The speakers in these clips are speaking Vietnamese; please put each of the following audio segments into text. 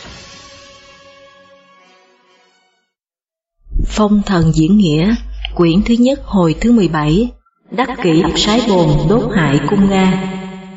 Phong thần diễn nghĩa, quyển thứ nhất hồi thứ 17, Đắc Kỷ sái bồn đốt hại cung Nga.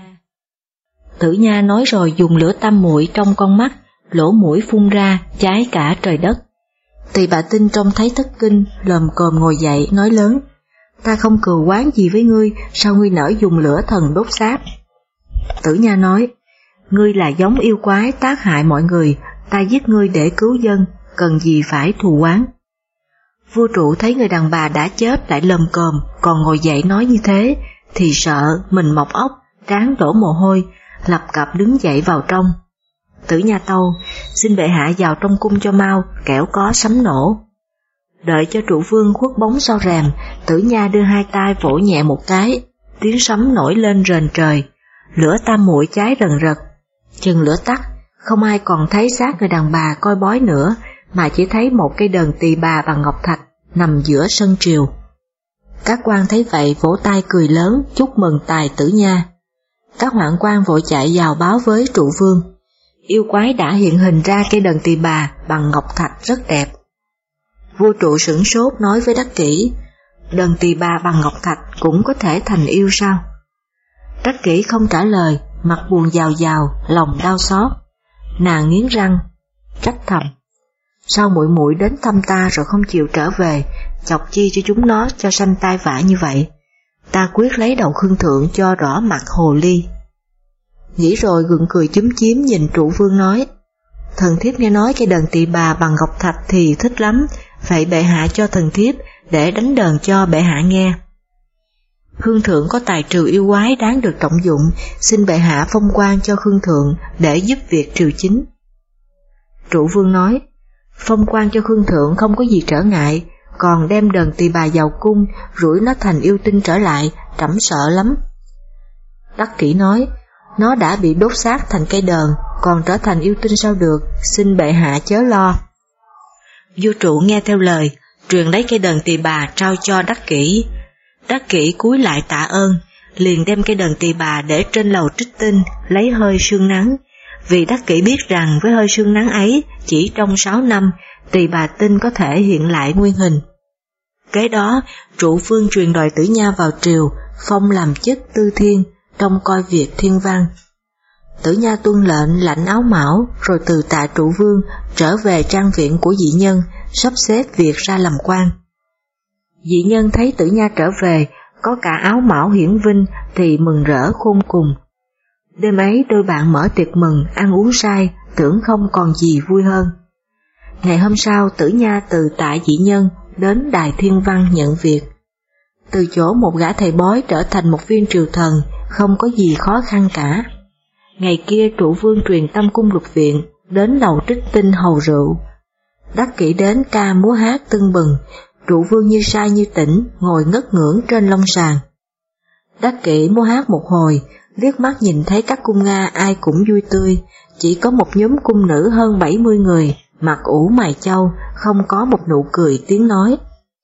Tử Nha nói rồi dùng lửa tam muội trong con mắt, lỗ mũi phun ra, cháy cả trời đất. Tỳ Bà Tinh trông thấy thất kinh, lồm cồm ngồi dậy, nói lớn: Ta không cừu oán gì với ngươi, sao ngươi nỡ dùng lửa thần đốt xác? Tử Nha nói: Ngươi là giống yêu quái tác hại mọi người, ta giết ngươi để cứu dân, cần gì phải thù oán. Vua Trụ thấy người đàn bà đã chết lại lồm cồm, còn ngồi dậy nói như thế, thì sợ mình mọc ốc, trán đổ mồ hôi, lập cập đứng dậy vào trong. Tử Nha tâu: Xin bệ hạ vào trong cung cho mau, kẻo có sấm nổ. Đợi cho Trụ Vương khuất bóng sau rèm, Tử Nha đưa hai tay vỗ nhẹ một cái, tiếng sấm nổi lên rền trời, lửa tam muội cháy rần rật. Chừng lửa tắt, không ai còn thấy xác người đàn bà coi bói nữa, mà chỉ thấy một cây đờn tỳ bà bằng ngọc thạch nằm giữa sân triều. Các quan thấy vậy vỗ tay cười lớn, chúc mừng tài Tử Nha. Các hoạn quan vội chạy vào báo với Trụ Vương: Yêu quái đã hiện hình ra cây đờn tỳ bà bằng ngọc thạch rất đẹp. Vua Trụ sửng sốt nói với Đắc Kỷ: Đờn tỳ bà bằng ngọc thạch cũng có thể thành yêu sao? Đắc Kỷ không trả lời, mặt buồn dào dào, lòng đau xót. Nàng nghiến răng, trách thầm: Sao muội muội đến thăm ta rồi không chịu trở về, chọc chi cho chúng nó cho sanh tai vạ như vậy? Ta quyết lấy đầu Khương Thượng cho rõ mặt hồ ly. Nghĩ rồi gượng cười chúm chím nhìn Trụ Vương nói: Thần thiếp nghe nói cây đờn tỳ bà bằng ngọc thạch thì thích lắm, vậy bệ hạ cho thần thiếp để đánh đờn cho bệ hạ nghe. Khương Thượng có tài trừ yêu quái đáng được trọng dụng, xin bệ hạ phong quan cho Khương Thượng để giúp việc triều chính. Trụ Vương nói: Phong quan cho Khương Thượng không có gì trở ngại, còn đem đờn tỳ bà vào cung, rủi nó thành yêu tinh trở lại, trẫm sợ lắm. Đắc Kỷ nói: Nó đã bị đốt xác thành cây đờn, còn trở thành yêu tinh sao được, xin bệ hạ chớ lo. Vua Trụ nghe theo lời, truyền lấy cây đờn tỳ bà trao cho Đắc Kỷ. Đắc Kỷ cúi lại tạ ơn, liền đem cây đờn tỳ bà để trên lầu trích tinh, lấy hơi sương nắng, vì Đắc Kỷ biết rằng với hơi sương nắng ấy, chỉ trong 6 năm, tỳ bà Tinh có thể hiện lại nguyên hình. Kế đó, Trụ Vương truyền đòi Tử Nha vào triều, phong làm chức tư thiên, trông coi việc thiên văn. Tử Nha tuân lệnh lãnh áo mão, rồi từ tạ Trụ Vương trở về trang viện của dị nhân, sắp xếp việc ra làm quan. Dị nhân thấy Tử Nha trở về, có cả áo mão hiển vinh thì mừng rỡ khôn cùng. Đêm ấy đôi bạn mở tiệc mừng, ăn uống say, tưởng không còn gì vui hơn. Ngày hôm sau, Tử Nha từ tạ dị nhân đến đài thiên văn nhận việc. Từ chỗ một gã thầy bói trở thành một viên triều thần, không có gì khó khăn cả. Ngày kia Trụ Vương truyền Tâm Cung Lục Viện đến lầu trích tinh hầu rượu. Đắc Kỷ đến ca múa hát tưng bừng, Trụ Vương như say như tỉnh, ngồi ngất ngưỡng trên long sàn. Đắc Kỷ múa hát một hồi, liếc mắt nhìn thấy các cung Nga ai cũng vui tươi, chỉ có một nhóm cung nữ hơn 70 người, mặt ủ mày châu, không có một nụ cười tiếng nói.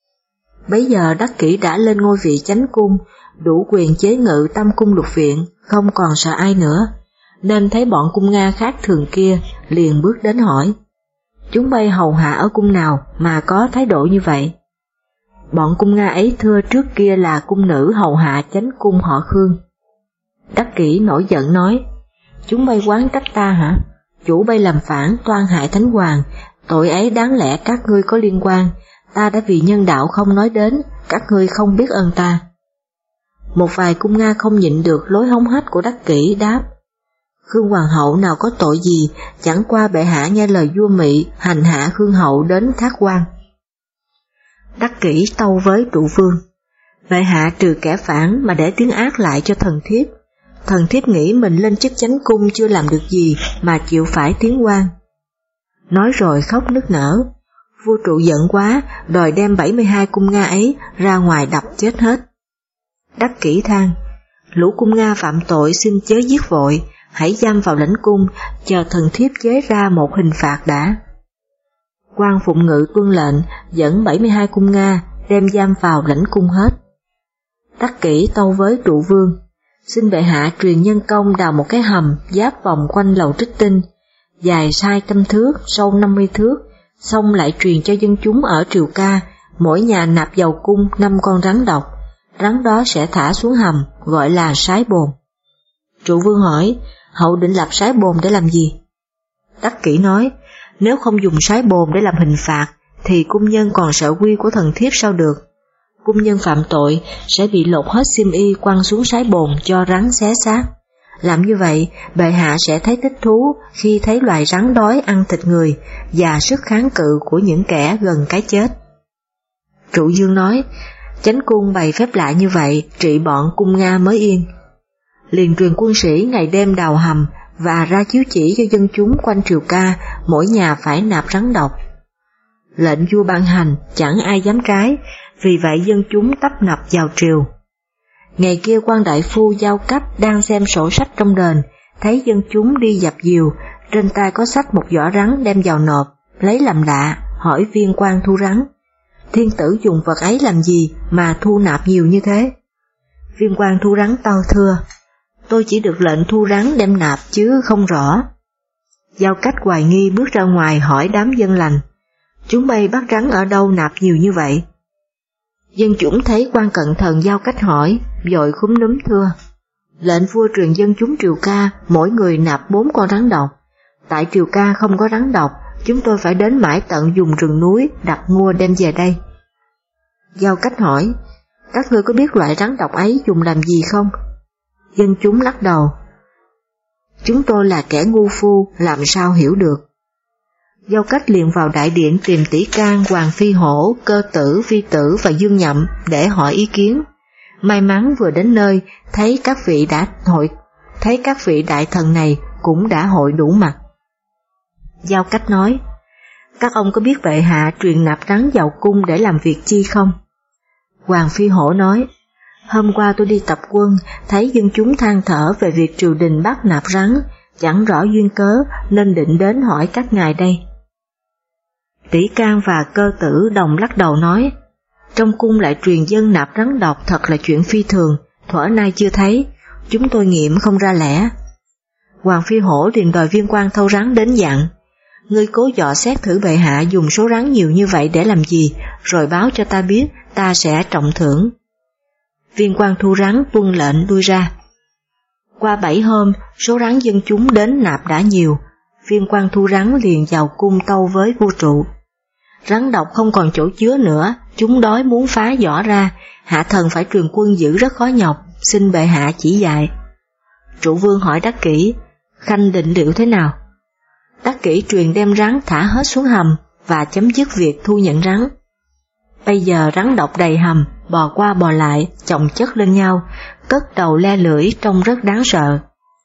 Bấy giờ Đắc Kỷ đã lên ngôi vị chánh cung, đủ quyền chế ngự Tâm Cung Lục Viện, không còn sợ ai nữa, nên thấy bọn cung Nga khác thường kia, liền bước đến hỏi: Chúng bay hầu hạ ở cung nào mà có thái độ như vậy? Bọn cung Nga ấy thưa trước kia là cung nữ hầu hạ chánh cung họ Khương. Đắc Kỷ nổi giận nói: Chúng bay oán trách ta hả? Chủ bay làm phản toan hại thánh hoàng, tội ấy đáng lẽ các ngươi có liên quan, ta đã vì nhân đạo không nói đến, các ngươi không biết ơn ta. Một vài cung Nga không nhịn được lối hống hách của Đắc Kỷ đáp: Khương hoàng hậu nào có tội gì, chẳng qua bệ hạ nghe lời vua Mị hành hạ Khương hậu đến thác quan. Đắc Kỷ tâu với Trụ Vương: Bệ hạ trừ kẻ phản mà để tiếng ác lại cho thần thiếp. Thần thiếp nghĩ mình lên chức chánh cung chưa làm được gì mà chịu phải tiến quan. Nói rồi khóc nức nở. Vua Trụ giận quá, đòi đem 72 cung Nga ấy ra ngoài đập chết hết. Đắc Kỷ than: Lũ cung Nga phạm tội xin chớ giết vội, hãy giam vào lãnh cung, chờ thần thiếp chế ra một hình phạt đã. Quan Phụng Ngự tuân lệnh, dẫn 72 cung Nga đem giam vào lãnh cung hết. Đắc Kỷ tâu với Trụ Vương: Xin bệ hạ truyền nhân công đào một cái hầm giáp vòng quanh lầu trích tinh, dài 200 thước, sâu 50 thước, xong lại truyền cho dân chúng ở Triều Ca, mỗi nhà nạp vào cung 5 con rắn độc, rắn đó sẽ thả xuống hầm, gọi là sái bồn. Trụ Vương hỏi, hậu định lập sái bồn để làm gì? Đắc Kỷ nói, nếu không dùng sái bồn để làm hình phạt, thì cung nhân còn sợ quy của thần thiếp sao được? Cung nhân phạm tội sẽ bị lột hết xiêm y quăng xuống sái bồn cho rắn xé xác. Làm như vậy, bệ hạ sẽ thấy thích thú khi thấy loài rắn đói ăn thịt người và sức kháng cự của những kẻ gần cái chết. Trụ Dương nói, chánh cung bày phép lạ như vậy, trị bọn cung Nga mới yên. Liền truyền quân sĩ ngày đêm đào hầm và ra chiếu chỉ cho dân chúng quanh Triều Ca, mỗi nhà phải nạp rắn độc. Lệnh vua ban hành, chẳng ai dám trái, vì vậy dân chúng tấp nập vào triều. Ngày kia quan đại phu Giao Cách đang xem sổ sách trong đền, thấy dân chúng đi dập dìu, trên tay có xách một giỏ rắn đem vào nộp, lấy làm lạ, hỏi viên quan thu rắn. Thiên tử dùng vật ấy làm gì mà thu nạp nhiều như thế? Viên quan thu rắn tâu thưa, tôi chỉ được lệnh thu rắn đem nạp chứ không rõ. Giao Cách hoài nghi bước ra ngoài hỏi đám dân lành, chúng bay bắt rắn ở đâu nạp nhiều như vậy? Dân chúng thấy quan cận thần Giao Cách hỏi, vội khúm núm thưa, lệnh vua truyền dân chúng Triều Ca mỗi người nạp 4 con rắn độc. Tại Triều Ca không có rắn độc, chúng tôi phải đến mãi tận vùng rừng núi đặt mua đem về đây. Giao Cách hỏi, các ngươi có biết loại rắn độc ấy dùng làm gì không? Dân chúng lắc đầu, chúng tôi là kẻ ngu phu, làm sao hiểu được. Giao Cách liền vào đại điện tìm Tỷ Can, Hoàng Phi Hổ, Cơ Tử, Phi Tử và Dương Nhậm để hỏi ý kiến. May mắn vừa đến nơi, thấy các vị đại thần này cũng đã hội đủ mặt. Giao Cách nói, các ông có biết bệ hạ truyền nạp rắn vào cung để làm việc chi không? Hoàng Phi Hổ nói, hôm qua tôi đi tập quân, thấy dân chúng than thở về việc triều đình bắt nạp rắn, chẳng rõ duyên cớ nên định đến hỏi các ngài đây. Tỷ Can và Cơ Tử đồng lắc đầu nói, trong cung lại truyền dân nạp rắn độc thật là chuyện phi thường, thuở nay chưa thấy, chúng tôi nghiệm không ra lẽ. Hoàng Phi Hổ liền đòi viên quan thâu rắn đến dặn, ngươi cố dò xét thử bệ hạ dùng số rắn nhiều như vậy để làm gì, rồi báo cho ta biết, ta sẽ trọng thưởng. Viên quan thu rắn tuân lệnh lui ra. Qua 7 hôm, số rắn dân chúng đến nạp đã nhiều, viên quan thu rắn liền vào cung tâu với vua Trụ. Rắn độc không còn chỗ chứa nữa, chúng đói muốn phá vỏ ra, hạ thần phải truyền quân giữ rất khó nhọc, xin bệ hạ chỉ dạy. Trụ Vương hỏi Đắc Kỷ, khanh định liệu thế nào? Đắc Kỷ truyền đem rắn thả hết xuống hầm và chấm dứt việc thu nhận rắn. Bây giờ rắn độc đầy hầm, bò qua bò lại, chồng chất lên nhau, cất đầu le lưỡi trông rất đáng sợ.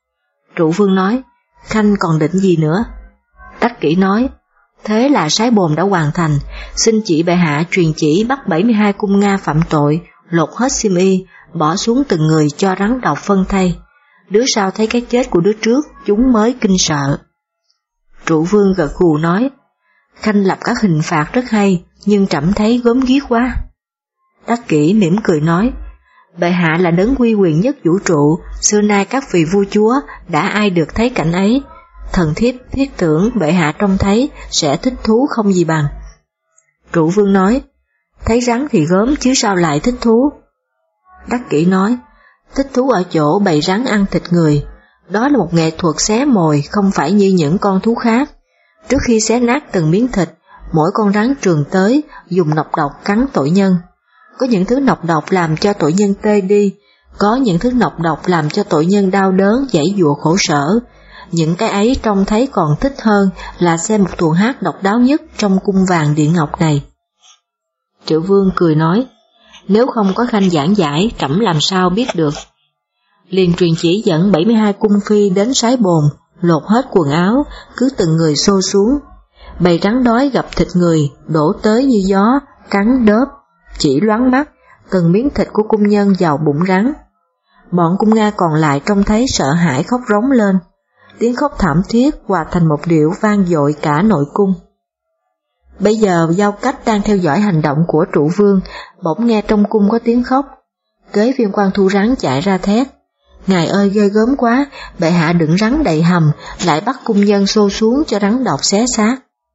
Trụ Vương nói, khanh còn định gì nữa? Đắc Kỷ nói, thế là sái bồn đã hoàn thành, xin chỉ bệ hạ truyền chỉ bắt 72 cung Nga phạm tội, lột hết xiêm y, bỏ xuống từng người cho rắn độc phân thay. Đứa sau thấy cái chết của đứa trước, chúng mới kinh sợ. Trụ Vương gật gù nói, khanh lập các hình phạt rất hay, nhưng trẫm thấy gớm ghiếc quá. Đắc Kỷ mỉm cười nói, bệ hạ là đấng uy quyền nhất vũ trụ, xưa nay các vị vua chúa đã ai được thấy cảnh ấy, thần thiếp thiết tưởng bệ hạ trông thấy sẽ thích thú không gì bằng. Trụ Vương nói, thấy rắn thì gớm chứ sao lại thích thú. Đắc Kỷ nói, thích thú ở chỗ bầy rắn ăn thịt người, đó là một nghệ thuật xé mồi không phải như những con thú khác. Trước khi xé nát từng miếng thịt, mỗi con rắn trường tới dùng nọc độc cắn tội nhân. Có những thứ nọc độc làm cho tội nhân tê đi, có những thứ nọc độc làm cho tội nhân đau đớn giãy giụa khổ sở. Những cái ấy trông thấy còn thích hơn là xem một tuồng hát độc đáo nhất trong cung vàng điện ngọc này. Triệu Vương cười nói, nếu không có khanh giảng giải, trẫm làm sao biết được. Liền truyền chỉ dẫn 72 cung phi đến sái bồn, lột hết quần áo, cứ từng người xô xuống. Bầy rắn đói gặp thịt người, đổ tới như gió, cắn đớp, chỉ loáng mắt, từng miếng thịt của cung nhân vào bụng rắn. Bọn cung Nga còn lại trông thấy sợ hãi khóc rống lên, tiếng khóc thảm thiết hòa thành một điệu vang dội cả nội cung. Bây giờ Giao Cách đang theo dõi hành động của Trụ Vương, bỗng nghe trong cung có tiếng khóc. Kế viên quan thu rắn chạy ra thét, Ngài ơi ghê gớm quá, bệ hạ đựng rắn đầy hầm, lại bắt cung nhân xô xuống cho rắn độc xé xác.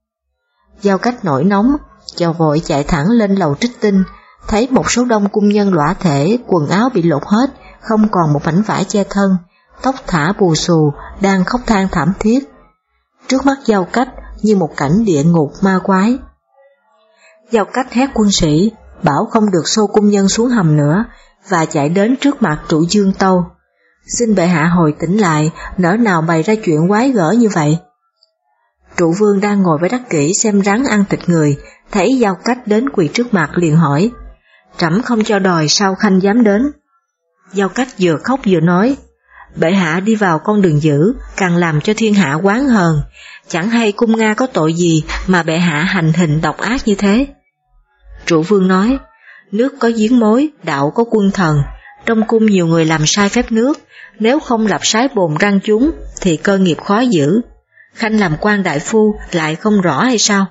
Giao Cách nổi nóng, vội chạy thẳng lên lầu Trích Tinh, thấy một số đông cung nhân lõa thể, quần áo bị lột hết, không còn một mảnh vải che thân, tóc thả bù xù, đang khóc than thảm thiết. Trước mắt Giao Cách như một cảnh địa ngục ma quái. Giao Cách hét quân sĩ, bảo không được xô cung nhân xuống hầm nữa, và chạy đến trước mặt Trụ Dương Tâu. Xin bệ hạ hồi tỉnh lại, nỡ nào bày ra chuyện quái gở như vậy. Trụ Vương đang ngồi với Đắc Kỷ xem rắn ăn thịt người, thấy Giao Cách đến quỳ trước mặt liền hỏi, trẫm không cho đòi sao khanh dám đến. Giao Cách vừa khóc vừa nói, bệ hạ đi vào con đường dữ, càng làm cho thiên hạ oán hờn, chẳng hay cung Nga có tội gì mà bệ hạ hành hình độc ác như thế. Trụ Vương nói, nước có giếng mối, đạo có quân thần, trong cung nhiều người làm sai phép nước, nếu không lập sái bồn răng chúng thì cơ nghiệp khó giữ. Khanh làm quan đại phu lại không rõ hay sao?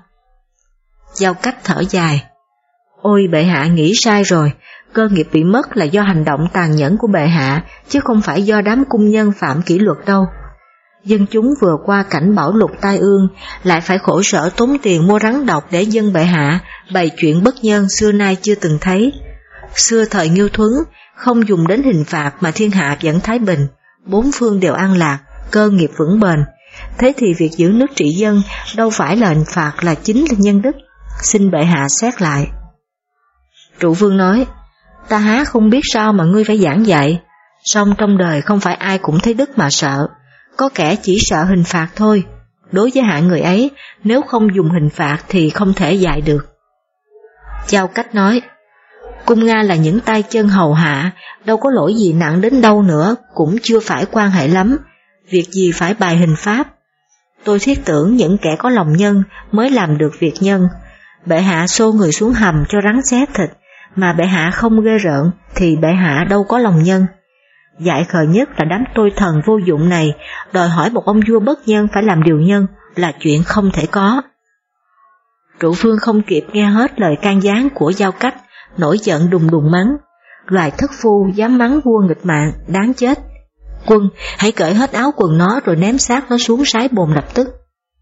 Giao Cách thở dài, ôi bệ hạ nghĩ sai rồi, cơ nghiệp bị mất là do hành động tàn nhẫn của bệ hạ, chứ không phải do đám cung nhân phạm kỷ luật đâu. Dân chúng vừa qua cảnh bão lụt tai ương, lại phải khổ sở tốn tiền mua rắn độc để dân bệ hạ bày chuyện bất nhân xưa nay chưa từng thấy. Xưa thời Ngưu Thuấn, không dùng đến hình phạt mà thiên hạ vẫn thái bình, bốn phương đều an lạc, cơ nghiệp vững bền. Thế thì việc giữ nước trị dân đâu phải là hình phạt, là chính là nhân đức. Xin bệ hạ xét lại. Trụ Vương nói, ta há không biết sao mà ngươi phải giảng dạy, song trong đời không phải ai cũng thấy đức mà sợ, có kẻ chỉ sợ hình phạt thôi. Đối với hạng người ấy, nếu không dùng hình phạt thì không thể dạy được. Giao Cách nói, cung Nga là những tay chân hầu hạ, đâu có lỗi gì nặng đến đâu nữa, cũng chưa phải quan hệ lắm, việc gì phải bài hình pháp. Tôi thiết tưởng những kẻ có lòng nhân mới làm được việc nhân. Bệ hạ xô người xuống hầm cho rắn xé thịt, mà bệ hạ không ghê rợn thì bệ hạ đâu có lòng nhân. Dại khờ nhất là đám tôi thần vô dụng này, đòi hỏi một ông vua bất nhân phải làm điều nhân là chuyện không thể có. Trụ Vương không kịp nghe hết lời can gián của Giao Cách, nổi giận đùng đùng mắng, loài thất phu dám mắng vua nghịch mạng, đáng chết. Quân, hãy cởi hết áo quần nó rồi ném xác nó xuống sái bồn lập tức.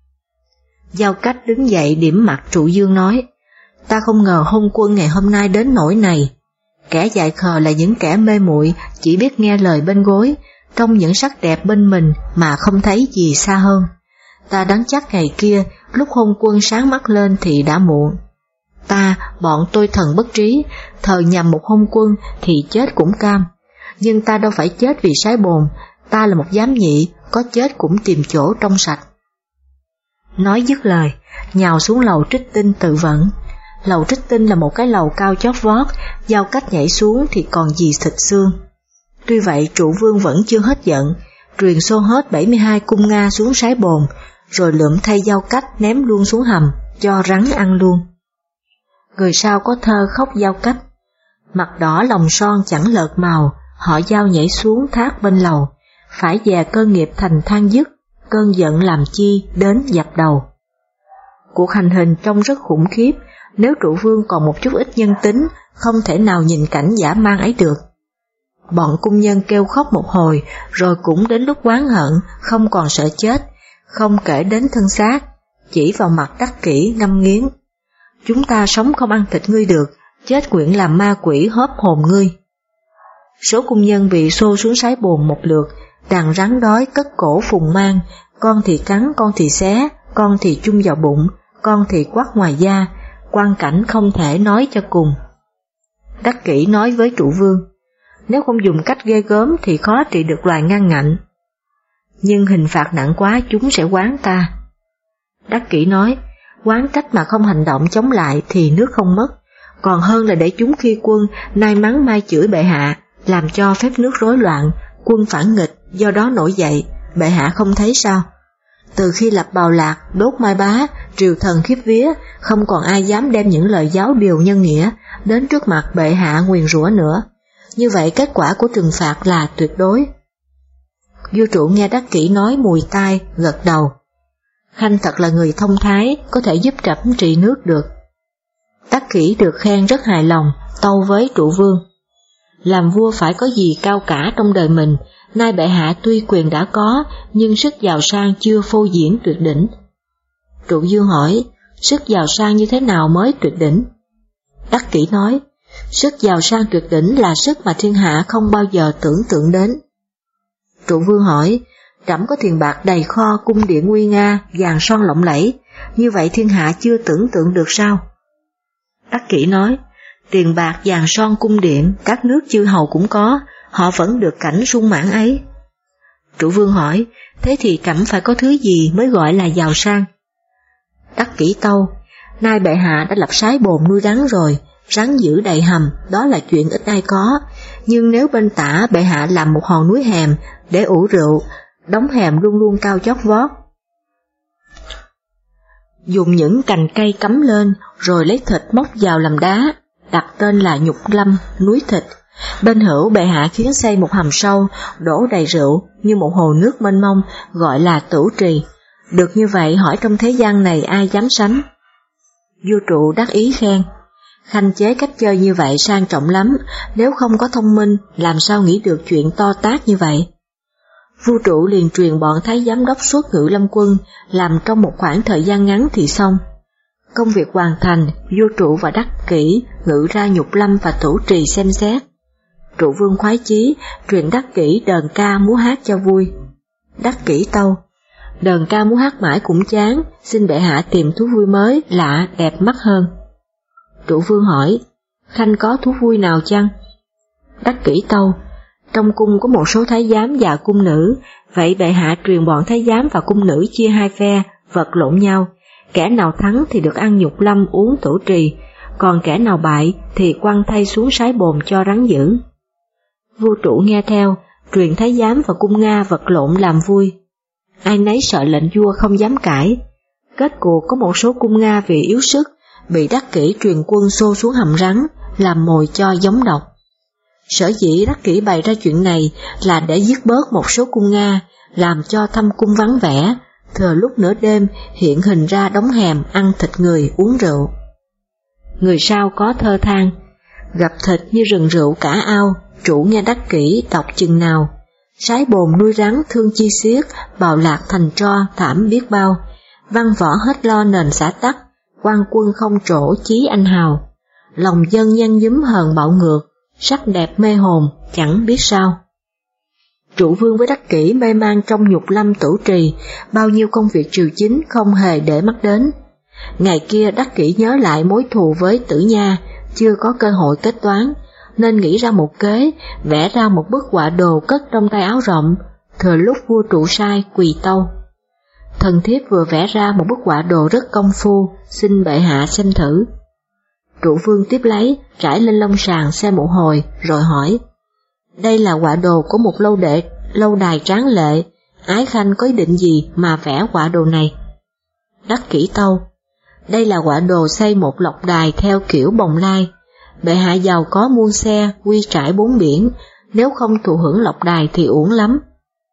Giao Cách đứng dậy điểm mặt Trụ Dương nói, ta không ngờ hôn quân ngày hôm nay đến nỗi này. Kẻ dại khờ là những kẻ mê muội, chỉ biết nghe lời bên gối, trong những sắc đẹp bên mình mà không thấy gì xa hơn. Ta đoán chắc ngày kia, lúc hôn quân sáng mắt lên thì đã muộn. Ta, bọn tôi thần bất trí, thờ nhầm một hôn quân thì chết cũng cam. Nhưng ta đâu phải chết vì sái bồn, ta là một giám nhị, có chết cũng tìm chỗ trong sạch. Nói dứt lời, nhào xuống lầu Trích Tinh tự vẫn. Lầu Trích Tinh là một cái lầu cao chót vót, Giao Cách nhảy xuống thì còn gì thịt xương. Tuy vậy Trụ Vương vẫn chưa hết giận, truyền xô hết 72 cung Nga xuống sái bồn, rồi lượm thay Giao Cách ném luôn xuống hầm, cho rắn ăn luôn. Người sau có thơ khóc Giao Cách, mặt đỏ lòng son chẳng lợt màu, họ Giao nhảy xuống thác bên lầu, phải dè cơ nghiệp thành than dứt, cơn giận làm chi đến dập đầu. Cuộc hành hình trông rất khủng khiếp, nếu Trụ Vương còn một chút ít nhân tính, không thể nào nhìn cảnh dã man ấy được. Bọn cung nhân kêu khóc một hồi, rồi cũng đến lúc oán hận, không còn sợ chết, không kể đến thân xác, chỉ vào mặt Đắc Kỷ ngâm nghiến. Chúng ta sống không ăn thịt ngươi được, chết nguyện làm ma quỷ hóp hồn ngươi. Số cung nhân bị xô xuống sái bồn một lượt, đàn rắn đói cất cổ phùng mang, con thì cắn, con thì xé, con thì chung vào bụng, con thì quắt ngoài da, quang cảnh không thể nói cho cùng. Đắc Kỷ nói với Trụ Vương, nếu không dùng cách ghê gớm thì khó trị được loài ngang ngạnh. Nhưng hình phạt nặng quá chúng sẽ oán ta. Đắc Kỷ nói, oán trách mà không hành động chống lại thì nước không mất, còn hơn là để chúng khi quân nay mắng mai chửi bệ hạ, làm cho phép nước rối loạn, quân phản nghịch, do đó nổi dậy, bệ hạ không thấy sao? Từ khi lập Bào Lạc, đốt Mai Bá, triều thần khiếp vía, không còn ai dám đem những lời giáo điều nhân nghĩa đến trước mặt bệ hạ nguyền rủa nữa. Như vậy kết quả của trừng phạt là tuyệt đối. Vua Trụ nghe Đắc Kỷ nói mùi tai, gật đầu. Khanh thật là người thông thái, có thể giúp trẫm trị nước được. Đắc Kỷ được khen rất hài lòng, tâu với Trụ Vương. Làm vua phải có gì cao cả trong đời mình, nay bệ hạ tuy quyền đã có, nhưng sức giàu sang chưa phô diễn tuyệt đỉnh. Trụ Dương hỏi, sức giàu sang như thế nào mới tuyệt đỉnh? Đắc Kỷ nói, sức giàu sang tuyệt đỉnh là sức mà thiên hạ không bao giờ tưởng tượng đến. Trụ Vương hỏi, trẫm có tiền bạc đầy kho, cung điện nguy nga, vàng son lộng lẫy, như vậy thiên hạ chưa tưởng tượng được sao? Đắc Kỷ nói, tiền bạc vàng son cung điện, các nước chư hầu cũng có, họ vẫn được cảnh sung mãn ấy. Trụ Vương hỏi, thế thì trẫm phải có thứ gì mới gọi là giàu sang? Đắc Kỷ tâu, nay bệ hạ đã lập sái bồn nuôi rắn rồi, rắn giữ đầy hầm, đó là chuyện ít ai có, nhưng nếu bên tả bệ hạ làm một hòn núi hèm để ủ rượu, đống hèm luôn luôn cao chót vót. Dùng những cành cây cắm lên, rồi lấy thịt móc vào làm đá, đặt tên là Nhục Lâm, núi thịt. Bên hữu bệ hạ khiến xây một hầm sâu, đổ đầy rượu như một hồ nước mênh mông, gọi là Tửu Trì. Được như vậy hỏi trong thế gian này ai dám sánh? Vua Trụ đắc ý khen, Khanh chế cách chơi như vậy sang trọng lắm, nếu không có thông minh làm sao nghĩ được chuyện to tát như vậy? Vua Trụ liền truyền bọn thái giám đốc xuất Ngự Lâm quân, làm trong một khoảng thời gian ngắn thì xong. Công việc hoàn thành, vua Trụ và Đắc Kỷ ngự ra Nhục Lâm và Tửu Trì xem xét. Trụ Vương khoái chí, truyền Đắc Kỷ đờn ca múa hát cho vui. Đắc Kỷ tâu, đờn ca múa hát mãi cũng chán, xin bệ hạ tìm thú vui mới, lạ, đẹp mắt hơn. Trụ Vương hỏi, Khanh có thú vui nào chăng? Đắc Kỷ tâu, trong cung có một số thái giám và cung nữ, vậy bệ hạ truyền bọn thái giám và cung nữ chia hai phe, vật lộn nhau, kẻ nào thắng thì được ăn Nhục Lâm uống Tửu Trì, còn kẻ nào bại thì quăng thay xuống sái bồn cho rắn giữ. Vua Trụ nghe theo, truyền thái giám và cung Nga vật lộn làm vui. Ai nấy sợ lệnh vua không dám cãi. Kết cuộc có một số cung Nga vì yếu sức, bị Đắc Kỷ truyền quân xô xuống hầm rắn, làm mồi cho giống độc. Sở dĩ Đắc Kỷ bày ra chuyện này là để giết bớt một số cung Nga, làm cho thâm cung vắng vẻ, thừa lúc nửa đêm hiện hình ra đống hèm ăn thịt người uống rượu. Người sau có thơ than, gặp thịt như rừng rượu cả ao, Trụ nghe Đắc Kỷ đọc chừng nào. Sái bồn nuôi rắn thương chi xiết, bào lạc thành tro thảm biết bao, văn võ hết lo nền xã tắc, quan quân không trổ chí anh hào. Lòng dân nhan nhúm hờn bạo ngược, sắc đẹp mê hồn, chẳng biết sao. Trụ Vương với Đắc Kỷ mê man trong Nhục Lâm Tửu Trì, bao nhiêu công việc triều chính không hề để mắt đến. Ngày kia Đắc Kỷ nhớ lại mối thù với Tử Nha, chưa có cơ hội kết toán, nên nghĩ ra một kế, vẽ ra một bức họa đồ cất trong tay áo rộng, thừa lúc vua Trụ sai quỳ tâu. Thần thiếp vừa vẽ ra một bức họa đồ rất công phu, xin bệ hạ xem thử. Trụ Vương tiếp lấy, trải lên lông sàn xem một hồi, rồi hỏi, đây là họa đồ của một lâu đài tráng lệ, ái khanh có ý định gì mà vẽ họa đồ này? Đắc Kỷ tâu, đây là họa đồ xây một lộc đài theo kiểu Bồng Lai. Bệ hạ giàu có muôn xe, quy trải bốn biển, nếu không thụ hưởng lộc đài thì uổng lắm.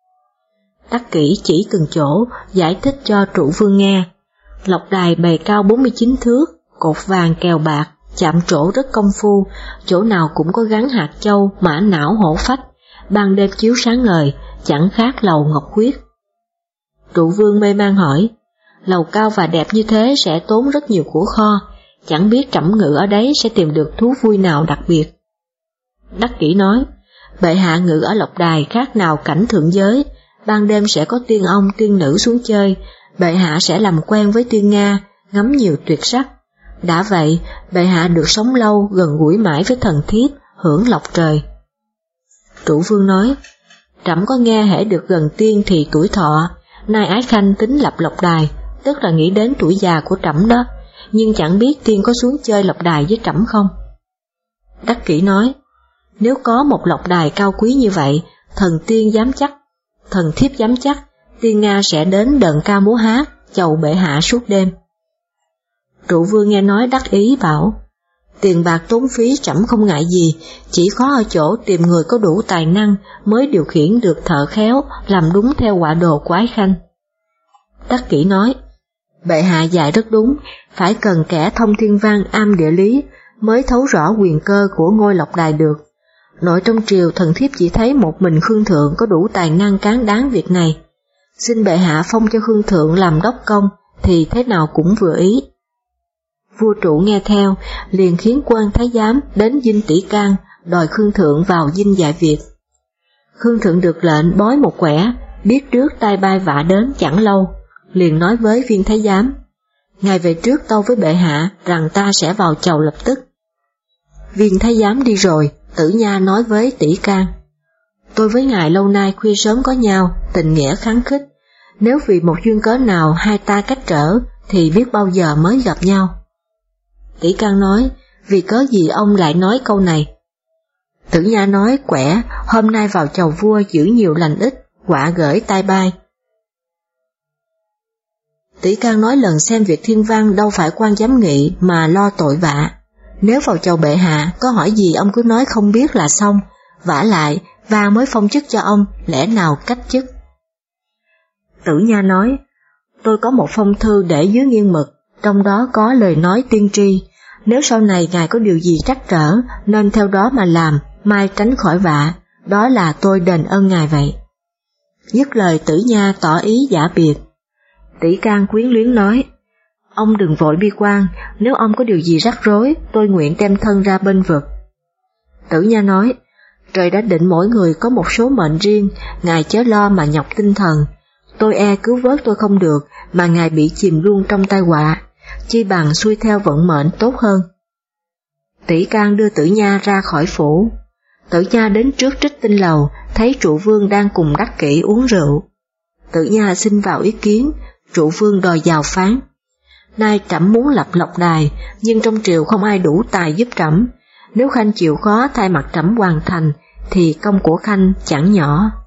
Đắc Kỷ chỉ từng chỗ, giải thích cho Trụ Vương nghe. Lộc đài bề cao 49 thước, cột vàng kèo bạc, chạm trổ rất công phu, chỗ nào cũng có gắn hạt châu, mã não hổ phách, ban đêm chiếu sáng ngời, chẳng khác lầu ngọc khuyết. Trụ Vương mê man hỏi, lầu cao và đẹp như thế sẽ tốn rất nhiều của kho, chẳng biết trẫm ngự ở đấy sẽ tìm được thú vui nào đặc biệt. Đắc Kỷ nói, bệ hạ ngự ở lộc đài khác nào cảnh thượng giới, ban đêm sẽ có tiên ông tiên nữ xuống chơi, bệ hạ sẽ làm quen với tiên Nga, ngắm nhiều tuyệt sắc. Đã vậy, bệ hạ được sống lâu gần gũi mãi với thần thiếp, hưởng lộc trời. Trụ Vương nói, trẫm có nghe hễ được gần tiên thì tuổi thọ, nay ái khanh tính lập lộc đài, tức là nghĩ đến tuổi già của trẫm đó, nhưng chẳng biết tiên có xuống chơi lộc đài với trẫm không? Đắc Kỷ nói, nếu có một lộc đài cao quý như vậy, thần thiếp dám chắc, tiên Nga sẽ đến đờn ca múa hát, chầu bệ hạ suốt đêm. Trụ Vương nghe nói đắc ý bảo, tiền bạc tốn phí trẫm không ngại gì, chỉ khó ở chỗ tìm người có đủ tài năng mới điều khiển được thợ khéo, làm đúng theo họa đồ của ái khanh. Đắc Kỷ nói, bệ hạ dạy rất đúng, phải cần kẻ thông thiên văn am địa lý mới thấu rõ quyền cơ của ngôi lộc đài được. Nội trong triều thần thiếp chỉ thấy một mình Khương Thượng có đủ tài năng cán đáng việc này. Xin bệ hạ phong cho Khương Thượng làm đốc công thì thế nào cũng vừa ý. Vua Trụ nghe theo, liền khiến quan thái giám đến dinh Tỷ Can đòi Khương Thượng vào dinh dạy việc. Khương Thượng được lệnh bói một quẻ, biết trước tai bay vạ đến chẳng lâu, liền nói với viên thái giám: ngài về trước tâu với bệ hạ rằng ta sẽ vào chầu lập tức. Viên thái giám đi rồi, Tử Nha nói với Tỷ Can: tôi với ngài lâu nay khuya sớm có nhau, tình nghĩa khăng khít, nếu vì một duyên cớ nào hai ta cách trở thì biết bao giờ mới gặp nhau. Tỷ Can nói: vì cớ gì ông lại nói câu này? Tử Nha nói: quẻ, hôm nay vào chầu vua giữ nhiều lành ít, quả gởi tai bay. Tỷ Can nói: lần xem việc thiên văn đâu phải quan giám nghị mà lo tội vạ. Nếu vào chầu bệ hạ có hỏi gì ông cứ nói không biết là xong, vả lại và mới phong chức cho ông, lẽ nào cách chức. Tử Nha nói: tôi có một phong thư để dưới nghiêng mực, trong đó có lời nói tiên tri, nếu sau này ngài có điều gì trắc trở nên theo đó mà làm, mai tránh khỏi vạ, đó là tôi đền ơn ngài vậy. Dứt lời Tử Nha tỏ ý giả biệt. Tỷ Can quyến luyến nói: ông đừng vội bi quan, nếu ông có điều gì rắc rối, tôi nguyện đem thân ra bên vực. Tử Nha nói: trời đã định mỗi người có một số mệnh riêng, ngài chớ lo mà nhọc tinh thần. Tôi e cứu vớt tôi không được, mà ngài bị chìm luôn trong tai họa, chi bằng xuôi theo vận mệnh tốt hơn. Tỷ Can đưa Tử Nha ra khỏi phủ. Tử Nha đến trước Trích Tinh lầu, thấy Trụ Vương đang cùng Đắc Kỷ uống rượu. Tử Nha xin vào ý kiến, Trụ Vương đòi giào phán: nay trẫm muốn lập Lộc Đài, nhưng trong triều không ai đủ tài giúp trẫm, nếu Khanh chịu khó thay mặt trẫm hoàn thành, thì công của Khanh chẳng nhỏ.